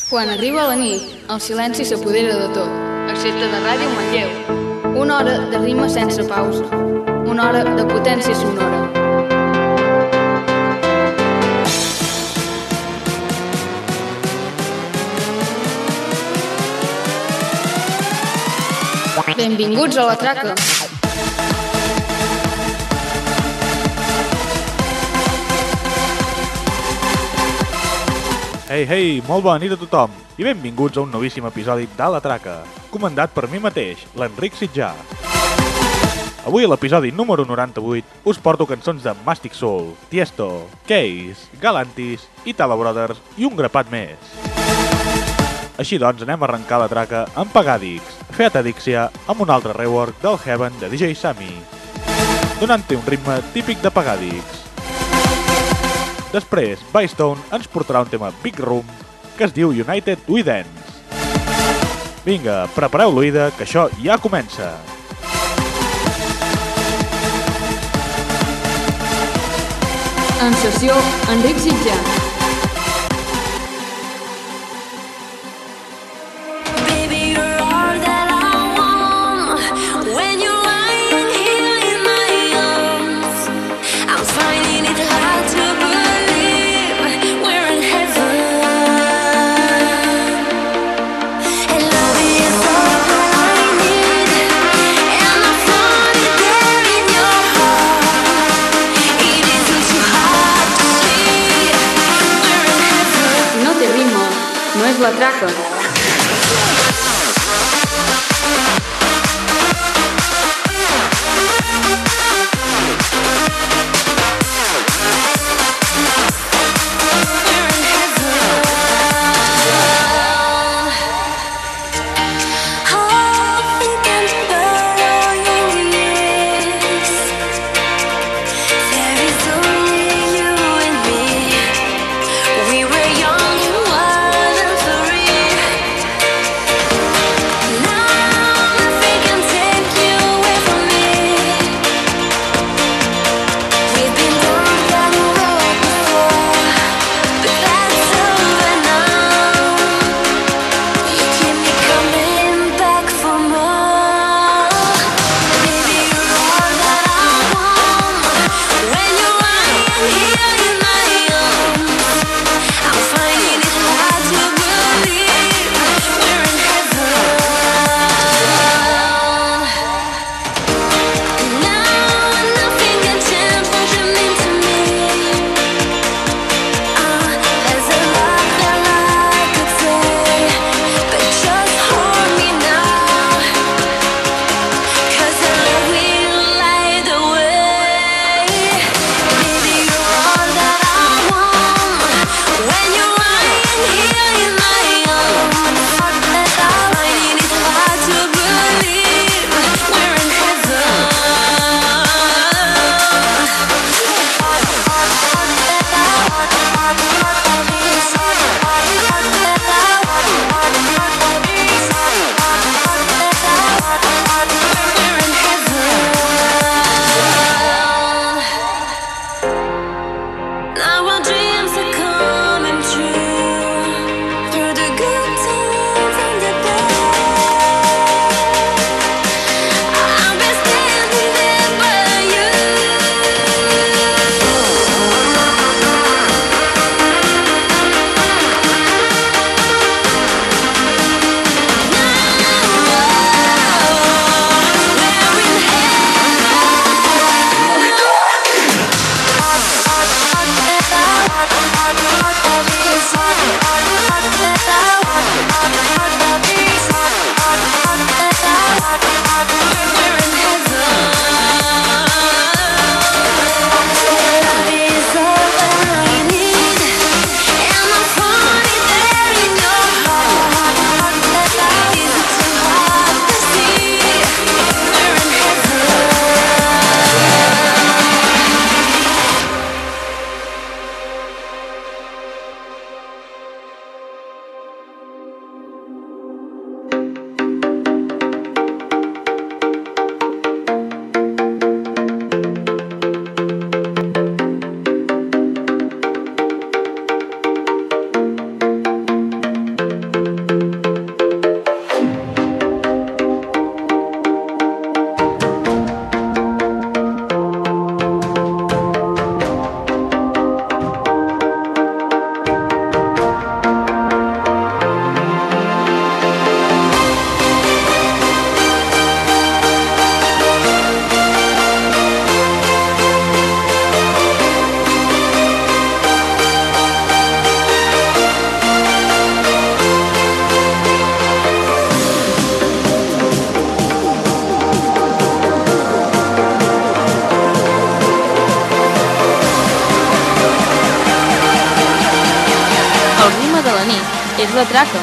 Quan arriba la nit, el silenci s'apodera de tot, excepte de Ràdio Manlleu. Una hora de rima sense pausa. Una hora de potència sonora. Benvinguts a la traca. Hey, molt bona nit a tothom i benvinguts a un novíssim episodi de La Traca, comandat per mi mateix, l'Enric Sitjà. Avui a l'episodi número 98 us porto cançons de Mastic Soul, Tiesto, Case, Galantis, Italo Brothers i un grapat més. Així doncs anem a arrencar la traca amb Pagàdix, Feat Adixia amb un altre rework del Heaven de DJ Sammy, donant-hi un ritme típic de Pagàdix. Després, Bystone ens portarà un tema Big Room que es diu United We Dance. Vinga, prepareu l'oïda, que això ja comença! En sessió, Enric Sitjà. La traca. We were young and wild and free. és la traca.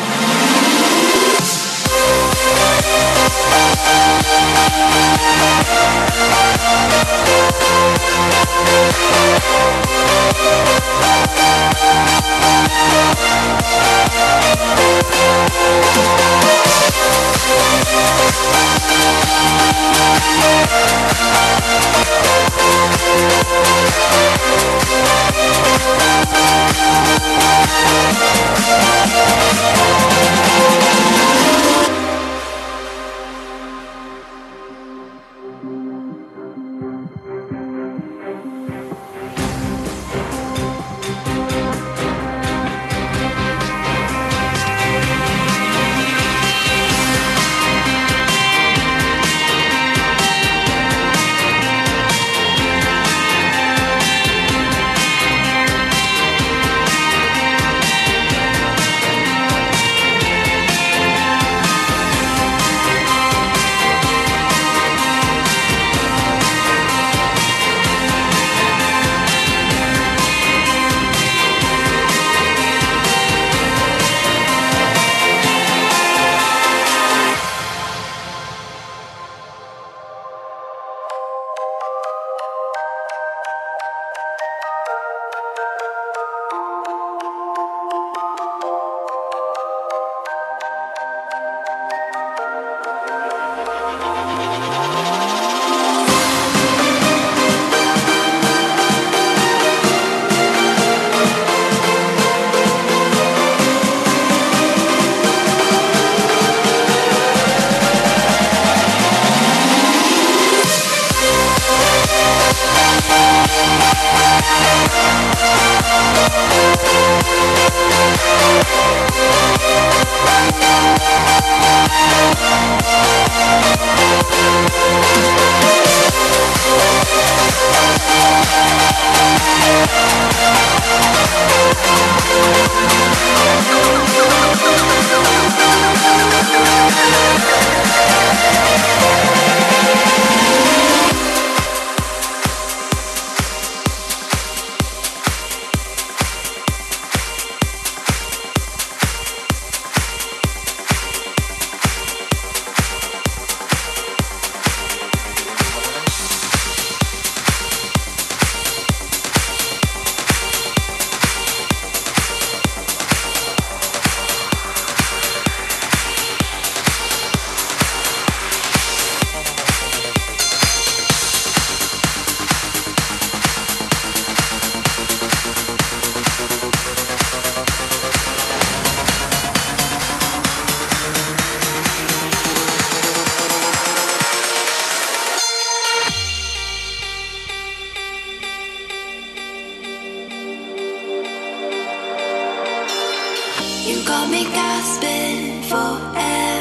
You got me gasping for air.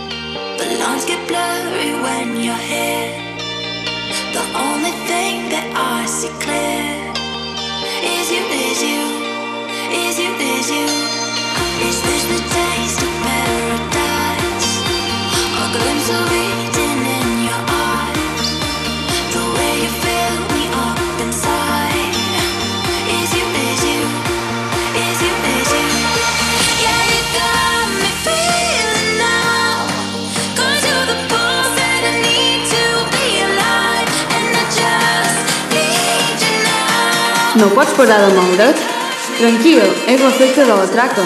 The lines get blurry when you're here. The only thing that I see clear is you, is you, is you, is you. Is this the taste of paradise? A glimpse of Eden in your eyes. The way you fill me up inside. Is you, is you, is you, is you. Yeah, you got me feeling now. 'Cause you're the pulse that I need to be alive. And I just need you now. No pots parar de moure't? Tranquil, és l'efecte de la traca.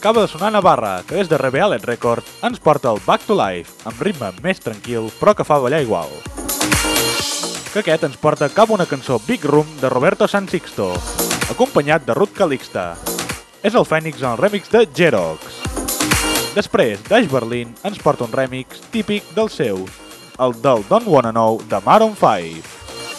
acaba de sonar Navarra, que des de Rebellet Records ens porta el Back to Life, amb ritme més tranquil, però que fa ballar igual. Que aquest ens porta cap una cançó Big Room de Roberto San Sixto, acompanyat de Ruth Calixta. És el Fènix en el remix de Jerox. Després, Dash Berlin ens porta un remix típic del seu, el del Don't Wanna Know de Maroon 5.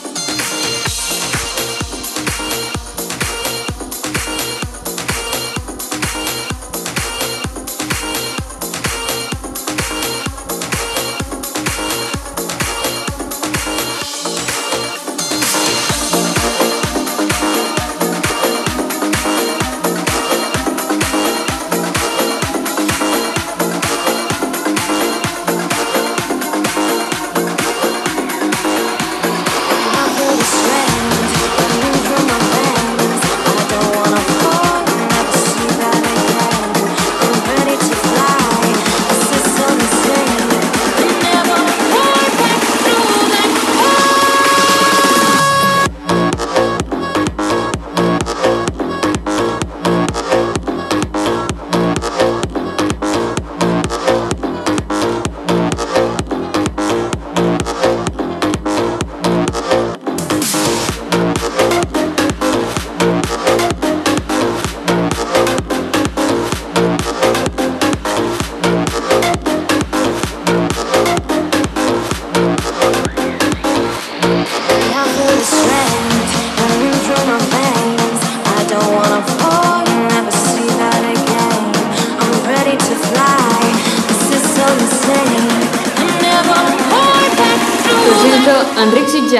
Enric Sitjà.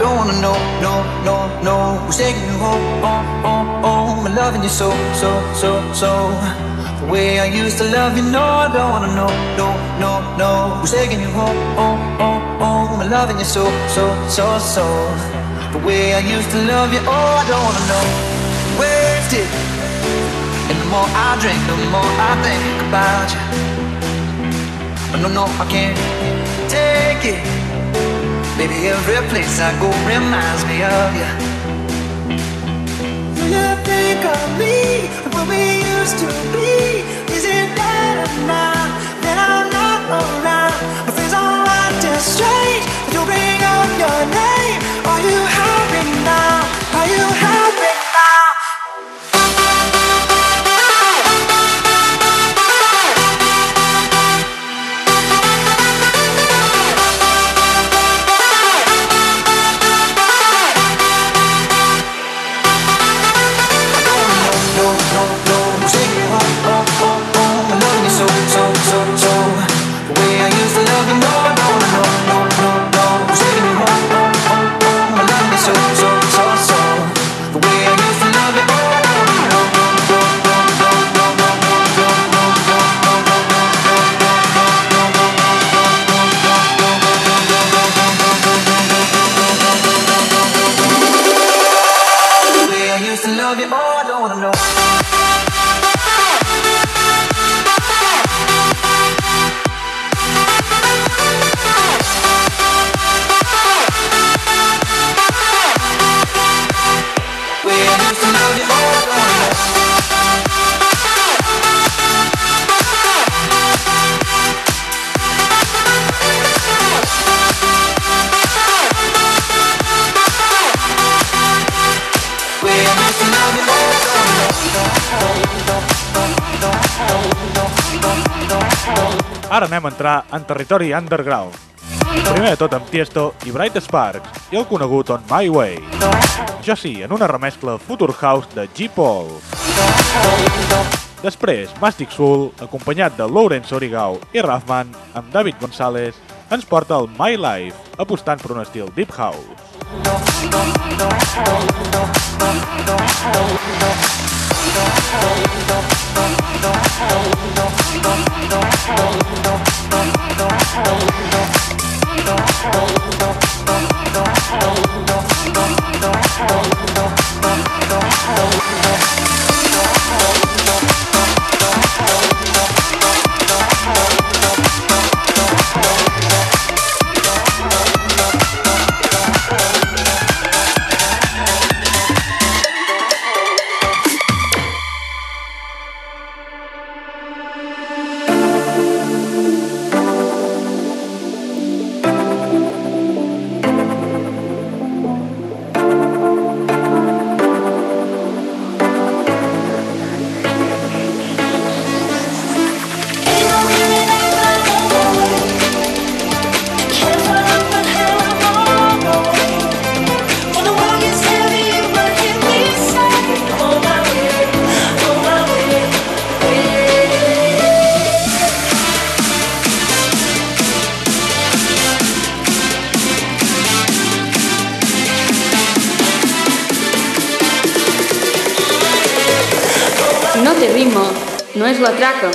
don't wanna know, no, no, no. Who's taking you home, home, I'm loving you so, so, so, so. The way I used to love you, no, I don't wanna know, no, no, no. Who's taking you home, home, I'm loving you so, so, so, so. The way I used to love you, oh, I don't wanna know. Wasted. And the more I drink, the more I think about you. But no, no, I can't take it. Baby, every place I go reminds me of you. Do you think of me, what we used to be? Is it better now that I'm not around? My friends all acting strange, but you bring up your name. Are you happy now? Are you happy now? Ara anem a entrar en territori underground. Primer de tot amb Tiesto i Bright Sparks i el conegut On My Way. Això sí, en una remescla Future House de G-Paul. Després, Mastic Soul, acompanyat de Lawrence Origau i Raffman, amb David González, ens porta el My Life, apostant per un estil Deep House. Si no té ritme, no és la traca.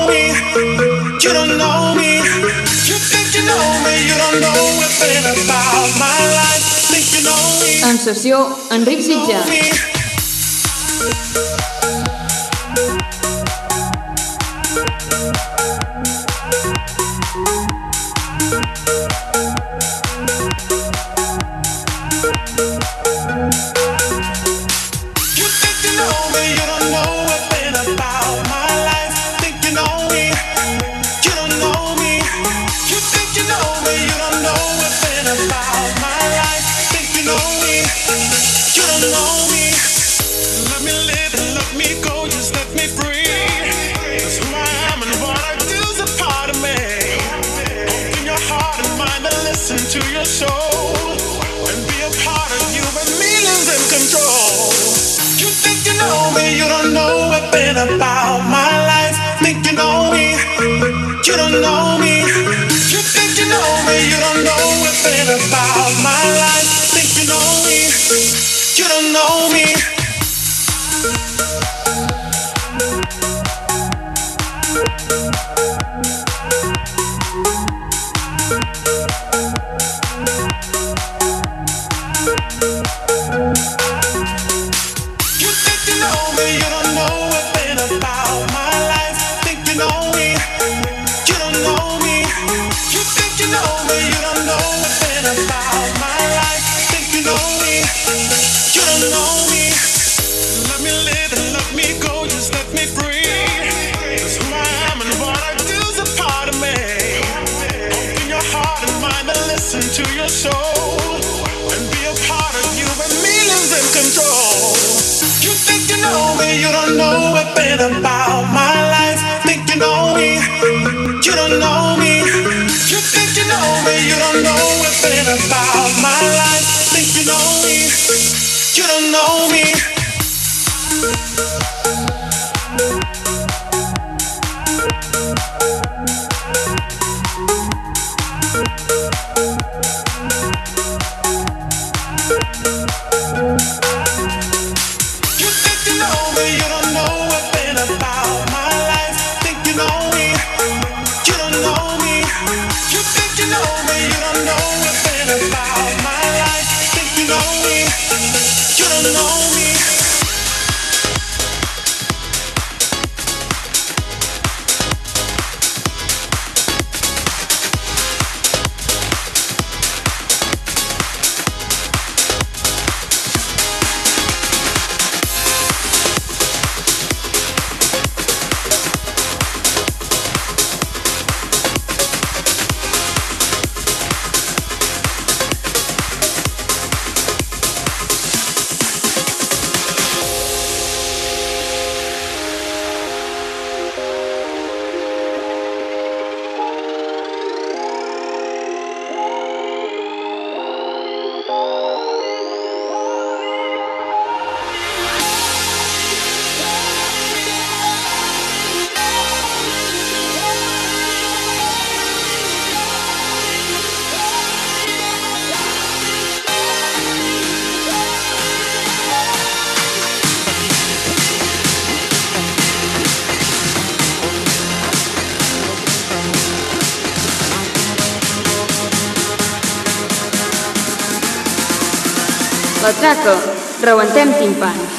me. You don't know me. You think you know me. You don't know a thing about my life. Think you know me. En sessió, Enric Sitjà. To your soul and be a part of you and me lose in control. You think you know me, you don't know a thing about my life. Think you know me, you don't know me. You think you know me, you don't know a thing about my life. Think you know me, you don't know me. To your soul and be a part of you and me lose in control. You think you know me, you don't know a bit about my life. Think you know me, you don't know me. You think you know me, you don't know a bit about my life. Think you know me, you don't know me. La traca, rebentem timpans.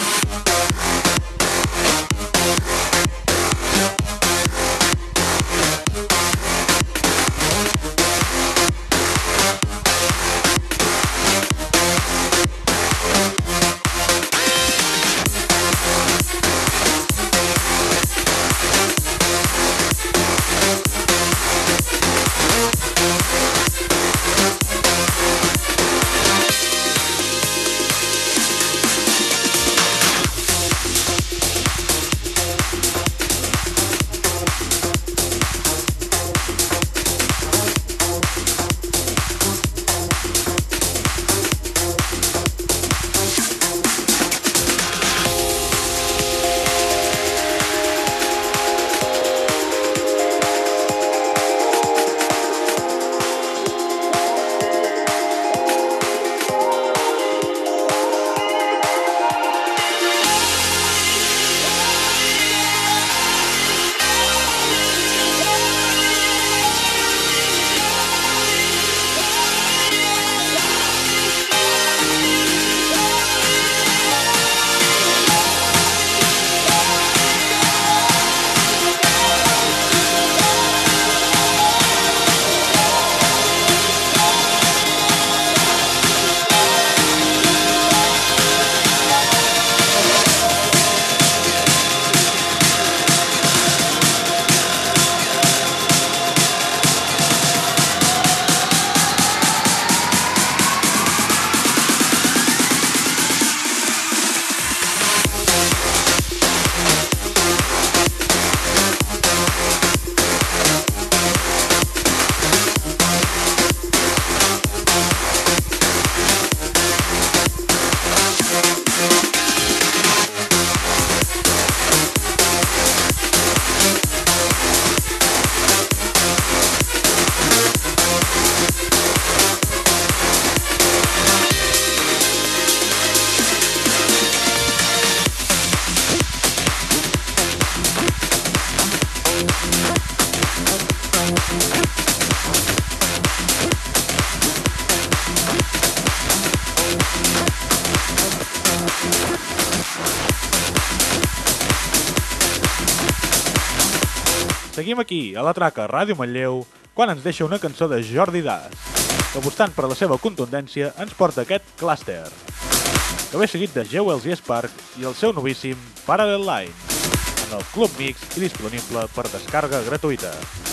Seguim aquí, a la traca Ràdio Manlleu, quan ens deixa una cançó de Jordi Das, que apostant per la seva contundència ens porta aquest Cluster, que ve seguit de Jewels i Spark i el seu novíssim Parallel Lines, en el Club Mix i disponible per descàrrega gratuïta.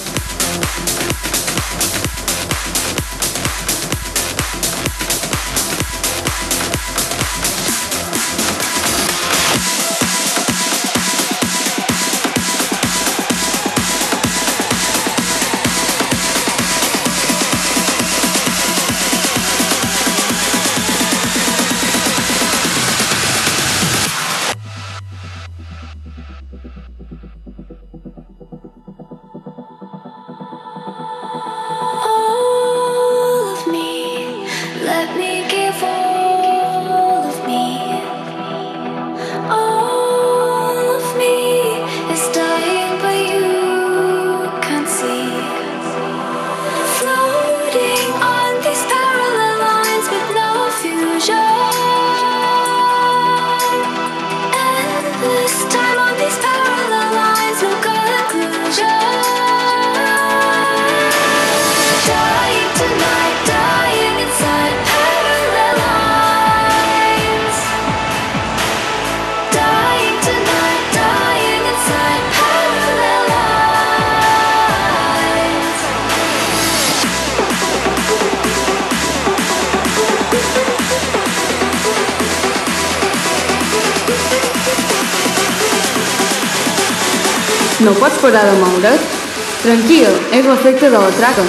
No pots parar de moure't? Tranquil, és l'efecte de la traca.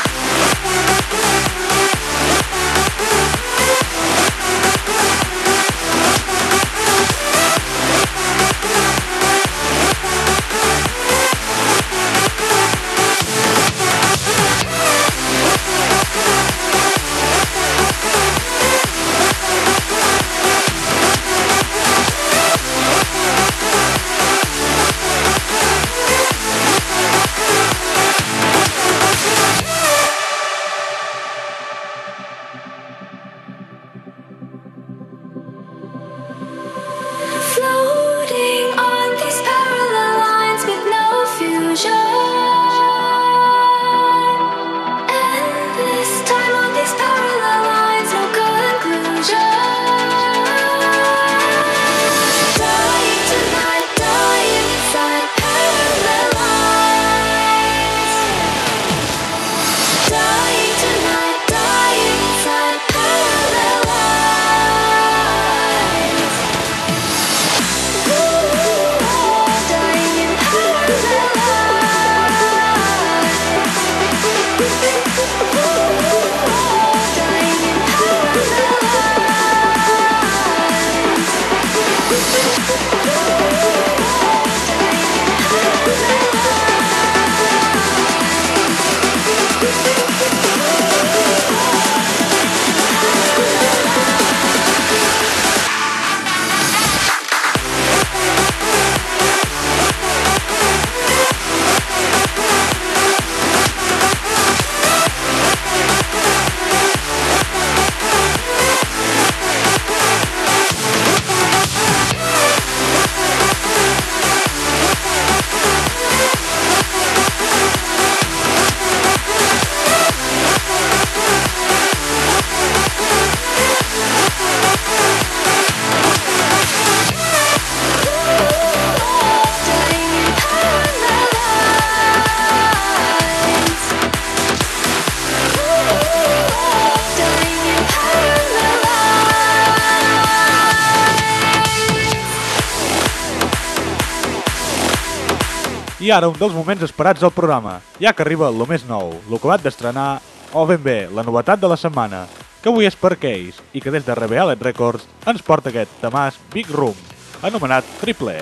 I ara un dels moments esperats del programa, ja que arriba lo més nou, lo acabat d'estrenar, o ben bé, la novetat de la setmana, que avui és per Case i que des de Rebellion Records ens porta aquest temàs Big Room, anomenat Triplet,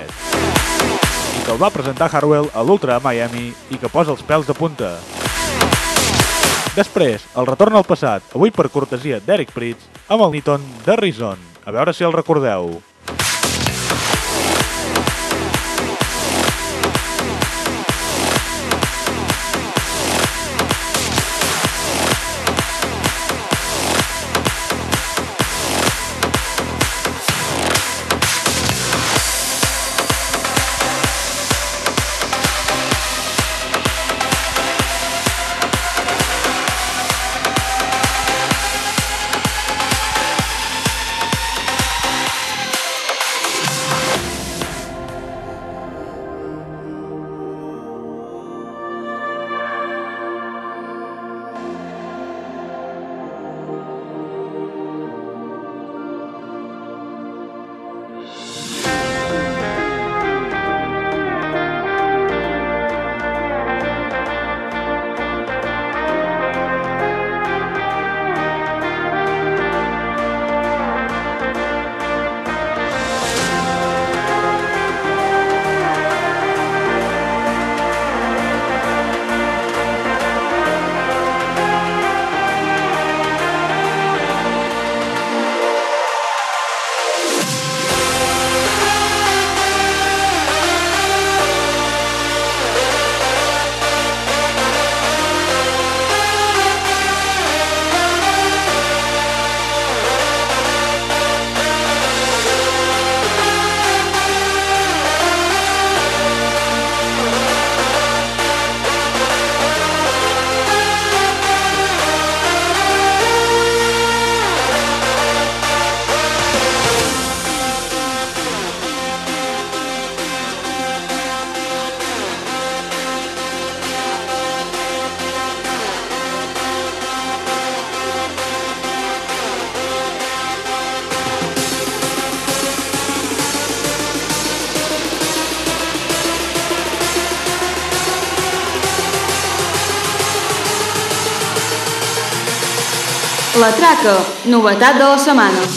i que el va presentar Harwell a l'Ultra a Miami i que posa els pèls de punta. Després, el retorn al passat, avui per cortesia d'Eric Prydz, amb el Niton de Reason. A veure si el recordeu. La Traca, novetat de la setmana.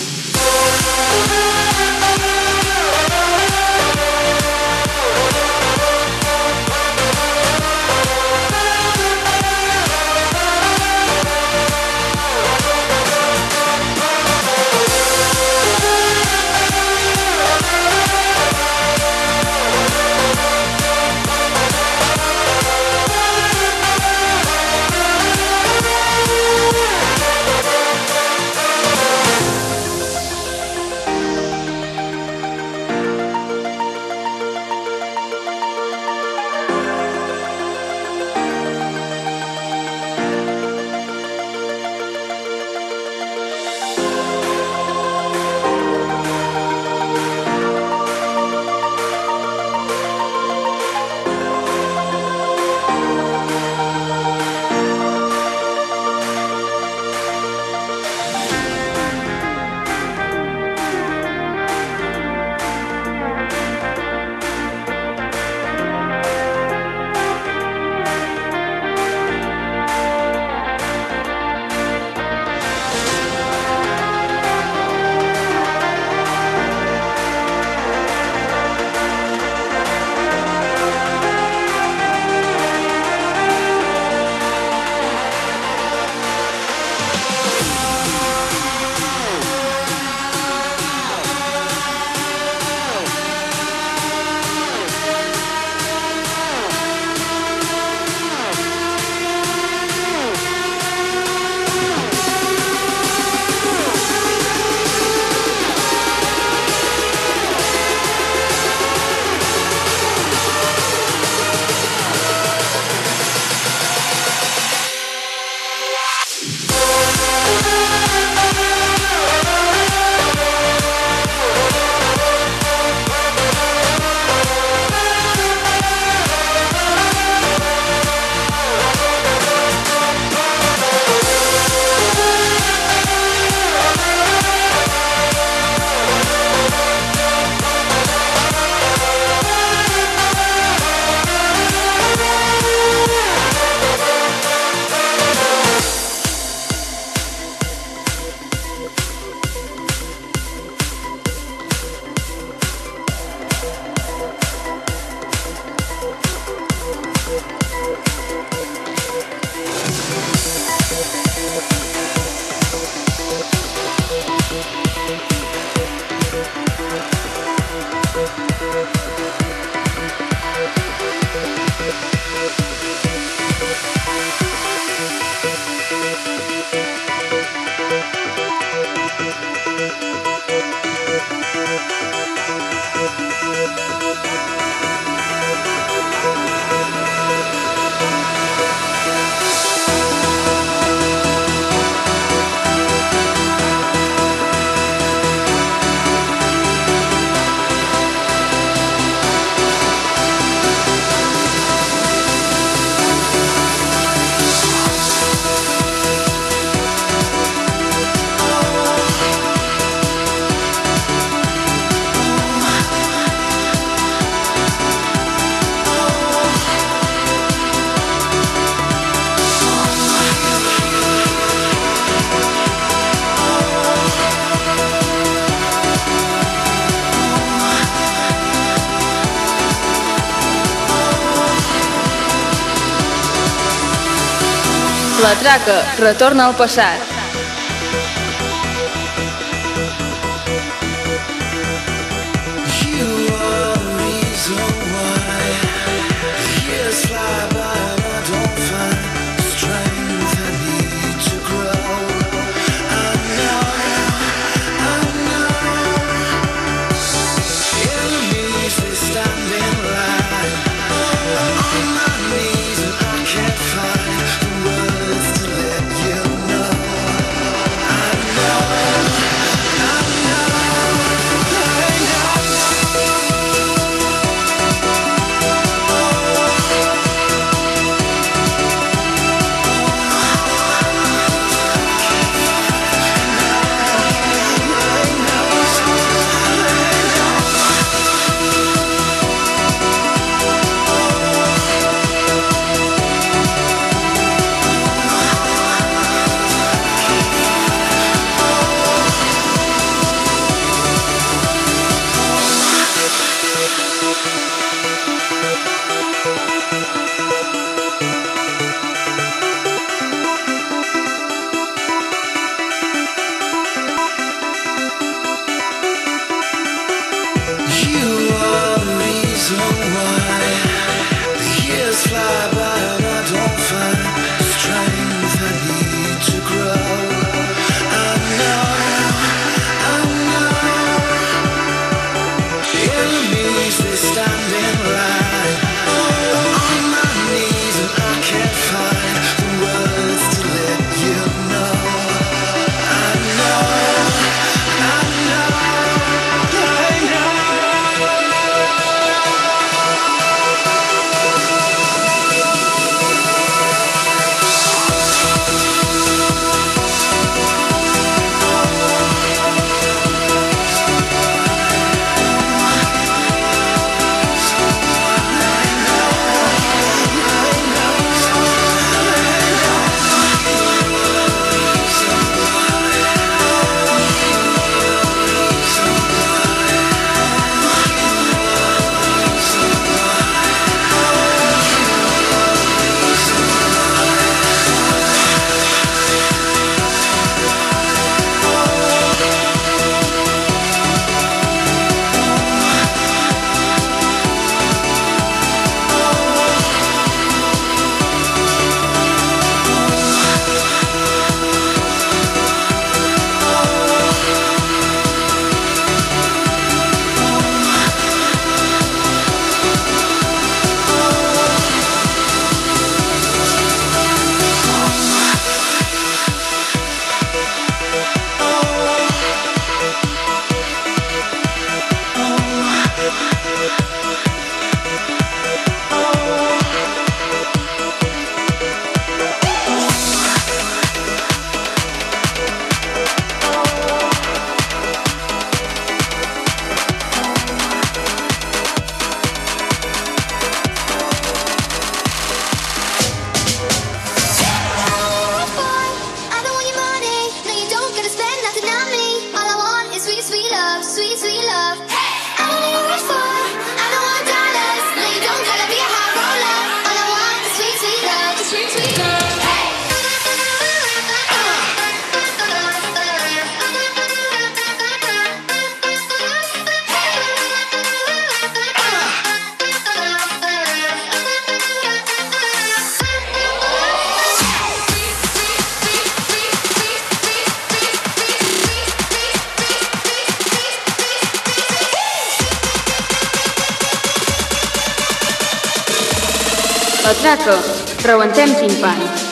La Traca retorna al passat. Can't find the words to let you know. La Traca, rebentem timpans.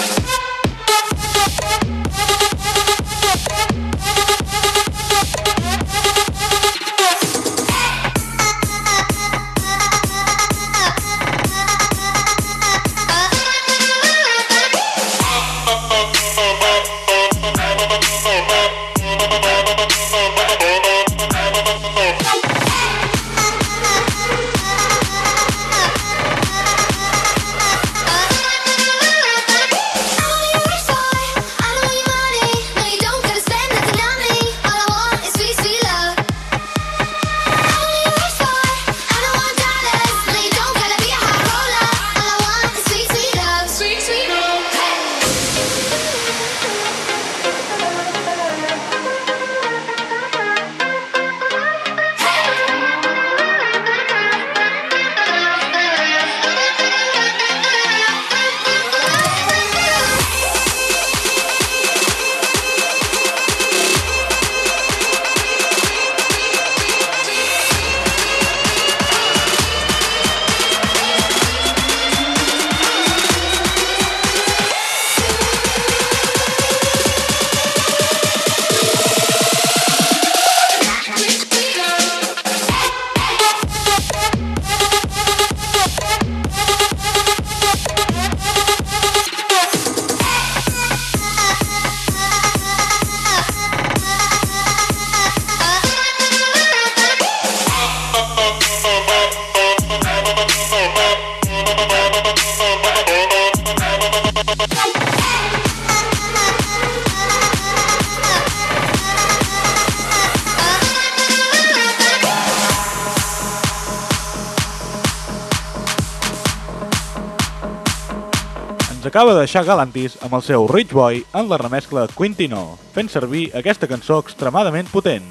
Ens acaba de deixar Galantis amb el seu Rich Boy en la remescla Quintino, fent servir aquesta cançó extremadament potent.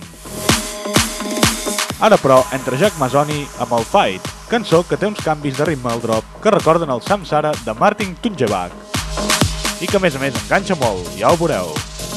Ara però, entra Jack Mazzoni amb el Fight, cançó que té uns canvis de ritme al drop que recorden el Samsara de Martin Tungebach i que a més enganxa molt, ja ho veureu.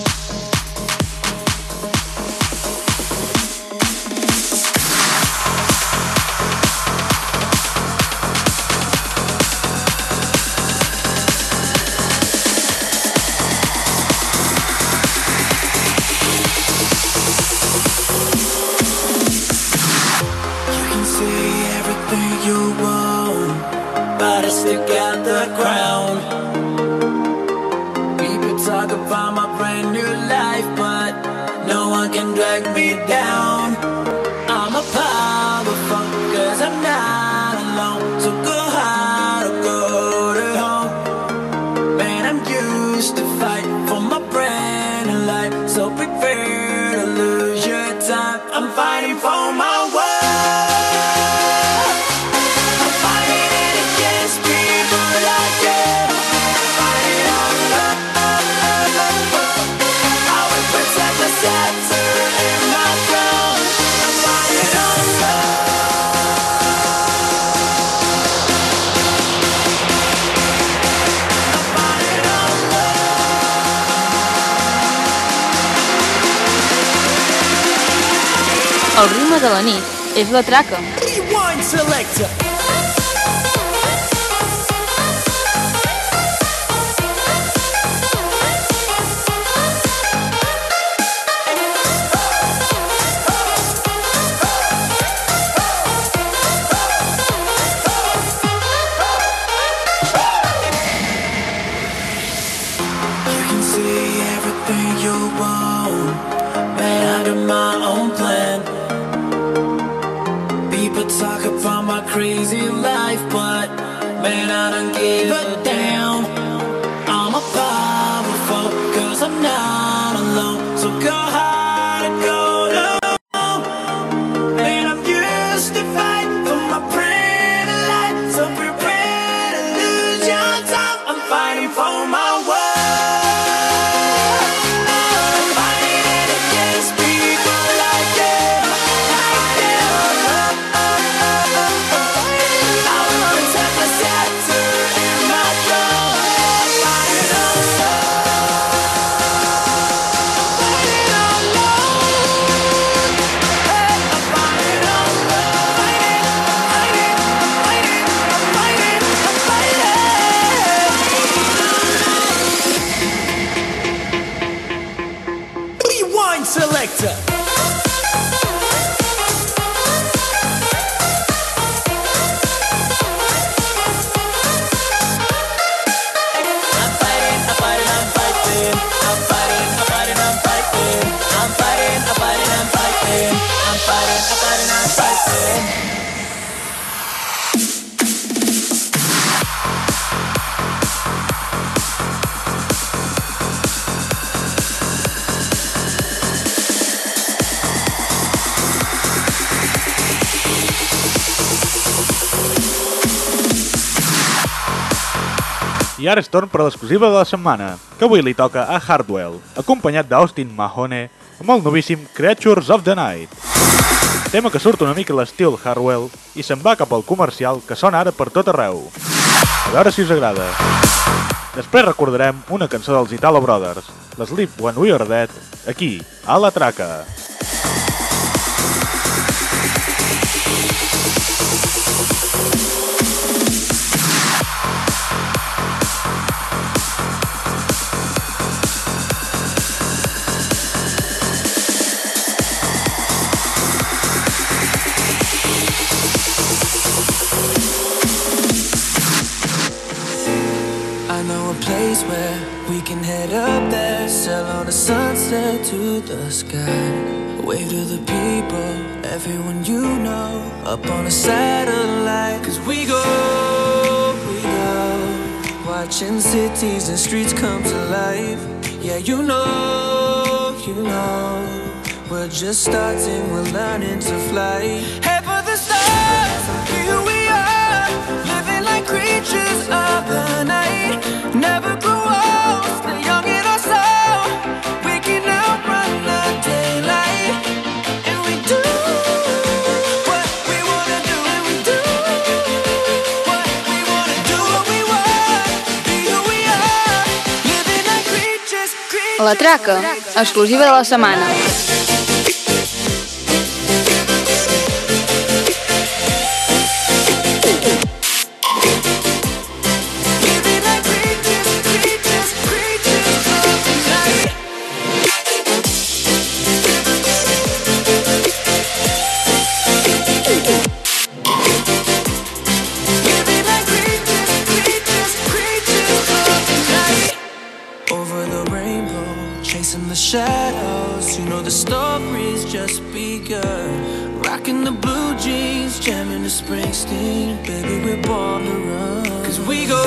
Stick out the crown. People talk about my brand new life, but no one can drag me down. I'm a powerful, cause I'm not alone. So go hard or go to home. Man, I'm used to fight for my brand new life, so prepare to lose your time. I'm fighting for my world. El ritme de la nit és la traca. Rewind selector. You can see everything you want, man, under my own plan. People talk about my crazy life, but man, I don't give a damn. I'm a powerful, cause I'm not alone. So go hard and go down. Man, I'm used to fight for my pretty life, so prepare to lose your time. I'm fighting for my world. Fighting one selector. I ara és torn per l'exclusiva de la setmana, que avui li toca a Hardwell, acompanyat d'Austin Mahone, amb el novíssim Creatures of the Night. Tema que surt una mica l'estil Hardwell i se'n va cap al comercial que sona ara per tot arreu. A veure si us agrada. Després recordarem una cançó dels Italo Brothers, l'Sleep When We Are Dead, aquí, a La Traca. Where we can head up there, sail on a sunset to the sky, wave to the people, everyone you know, up on a satellite. 'Cause we go, watching cities and streets come to life. Yeah, you know, we're just starting, we're learning to fly. Head for the stars, here we are, living like creatures of the night. Never grow old, still young in our soul. We can outrun the daylight, and we do what we wanna do, and we do what we wanna do, what we want, be who we are, living like creatures. La Traca, exclusiva de la setmana. Shadows, you know the story's just begun. Rocking the blue jeans, jamming the Springsteen. Baby, we're born to run. 'Cause we go,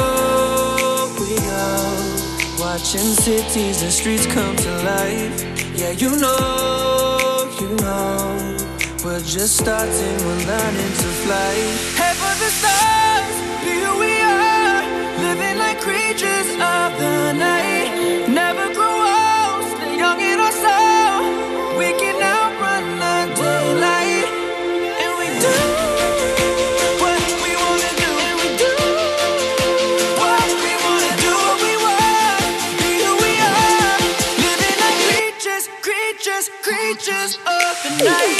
watching cities and streets come to life. Yeah, you know, we're just starting, we're learning to fly. Head for the stars, here we are, living like creatures of the night. Never grow old, still young in our soul. We can outrun the daylight, and we do what we wanna do, and we do what we wanna do, what we want, be who we are, living like creatures of the night.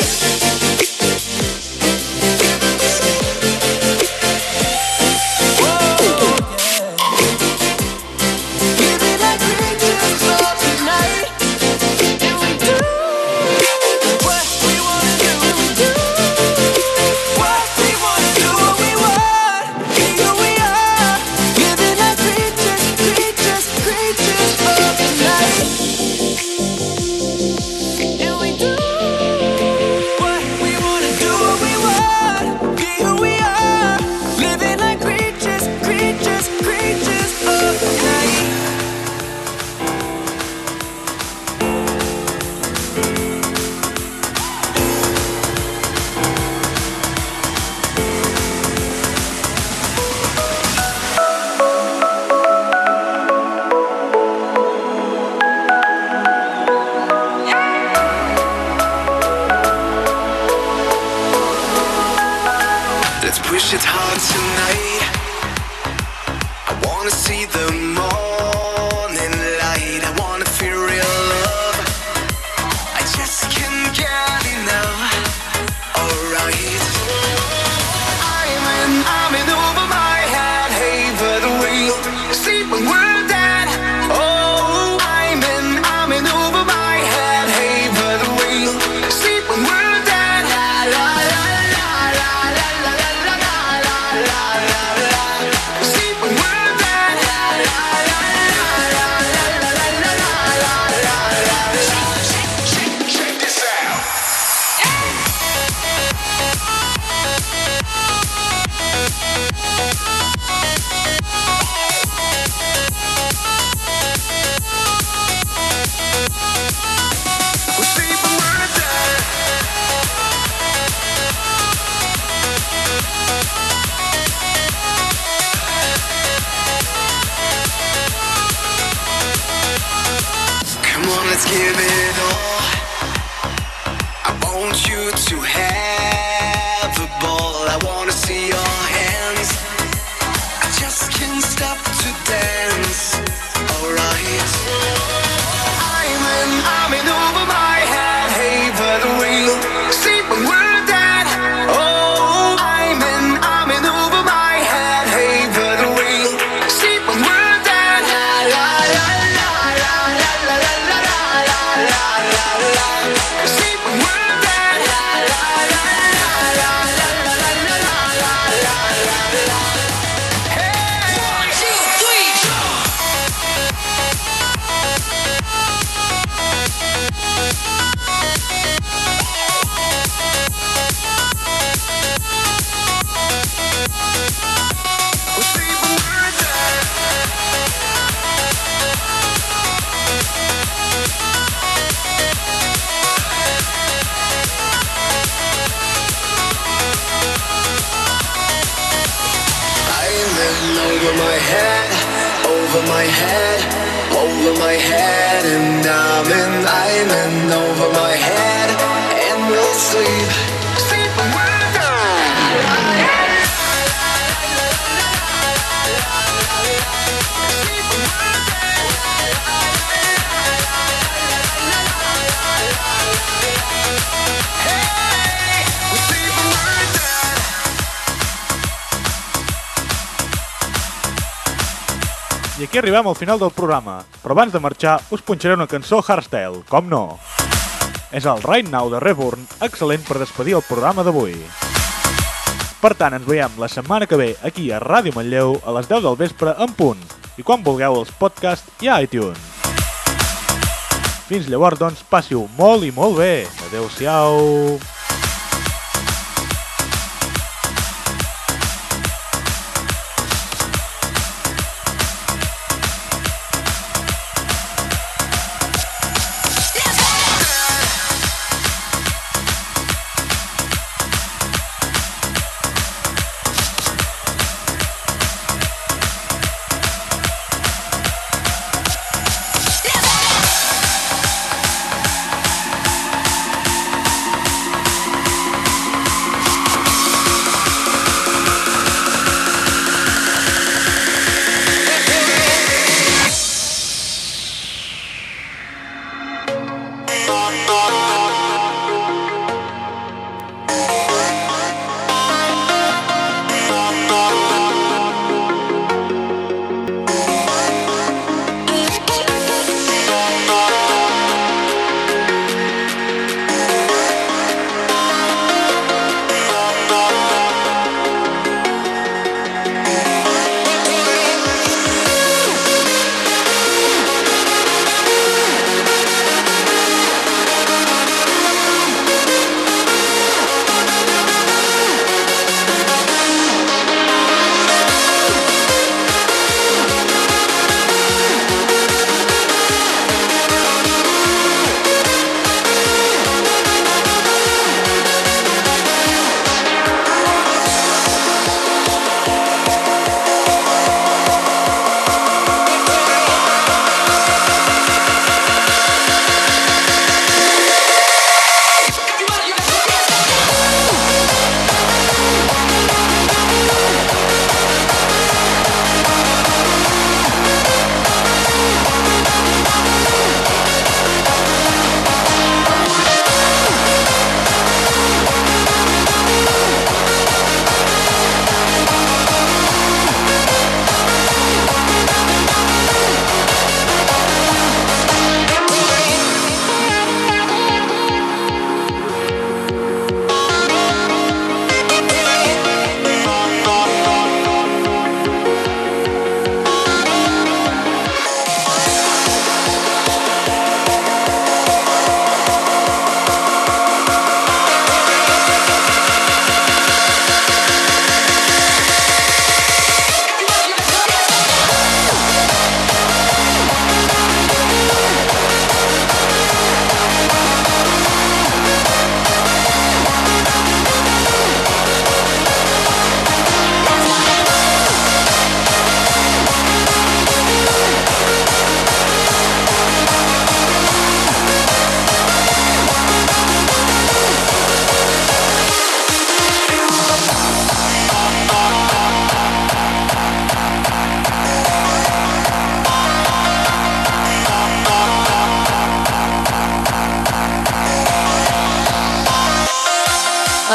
Push it hard tonight. I wanna see the morning light. I wanna feel real love. I just can't get enough. Alright. I'm in over my head. Hey, for the wheel. Sleep when we're dead. Oh, I'm in over my head. Hey, for let's give it all. I want you to have a ball. I wanna see your hands. I just can't stop to dance. Alright. I'm in over my head. Hey, but we'll see when we're dead. Oh, I'm in over my head. Hey, but we'll see when we're dead. La la la la la la la la la la la la la. See when we're dead. La la la la la la la la la la la la. Hey, 1, 2, 3. Over my head, over my head, over my head, and I'm in over my head, and we'll sleep, sleep when we're done. I aquí arribem al final del programa, però abans de marxar us punxaré una cançó hardstyle, com no. És el Right Now de Reborn, excel·lent per despedir el programa d'avui. Per tant, ens veiem la setmana que ve aquí a Ràdio Manlleu a les 10 del vespre en punt, i quan vulgueu els podcasts i a iTunes. Fins llavors, doncs, passi-ho molt i molt bé. Adéu-siau.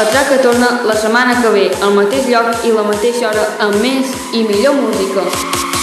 Atraca torna la setmana que ve, al mateix lloc i la mateixa hora, amb més i millor música.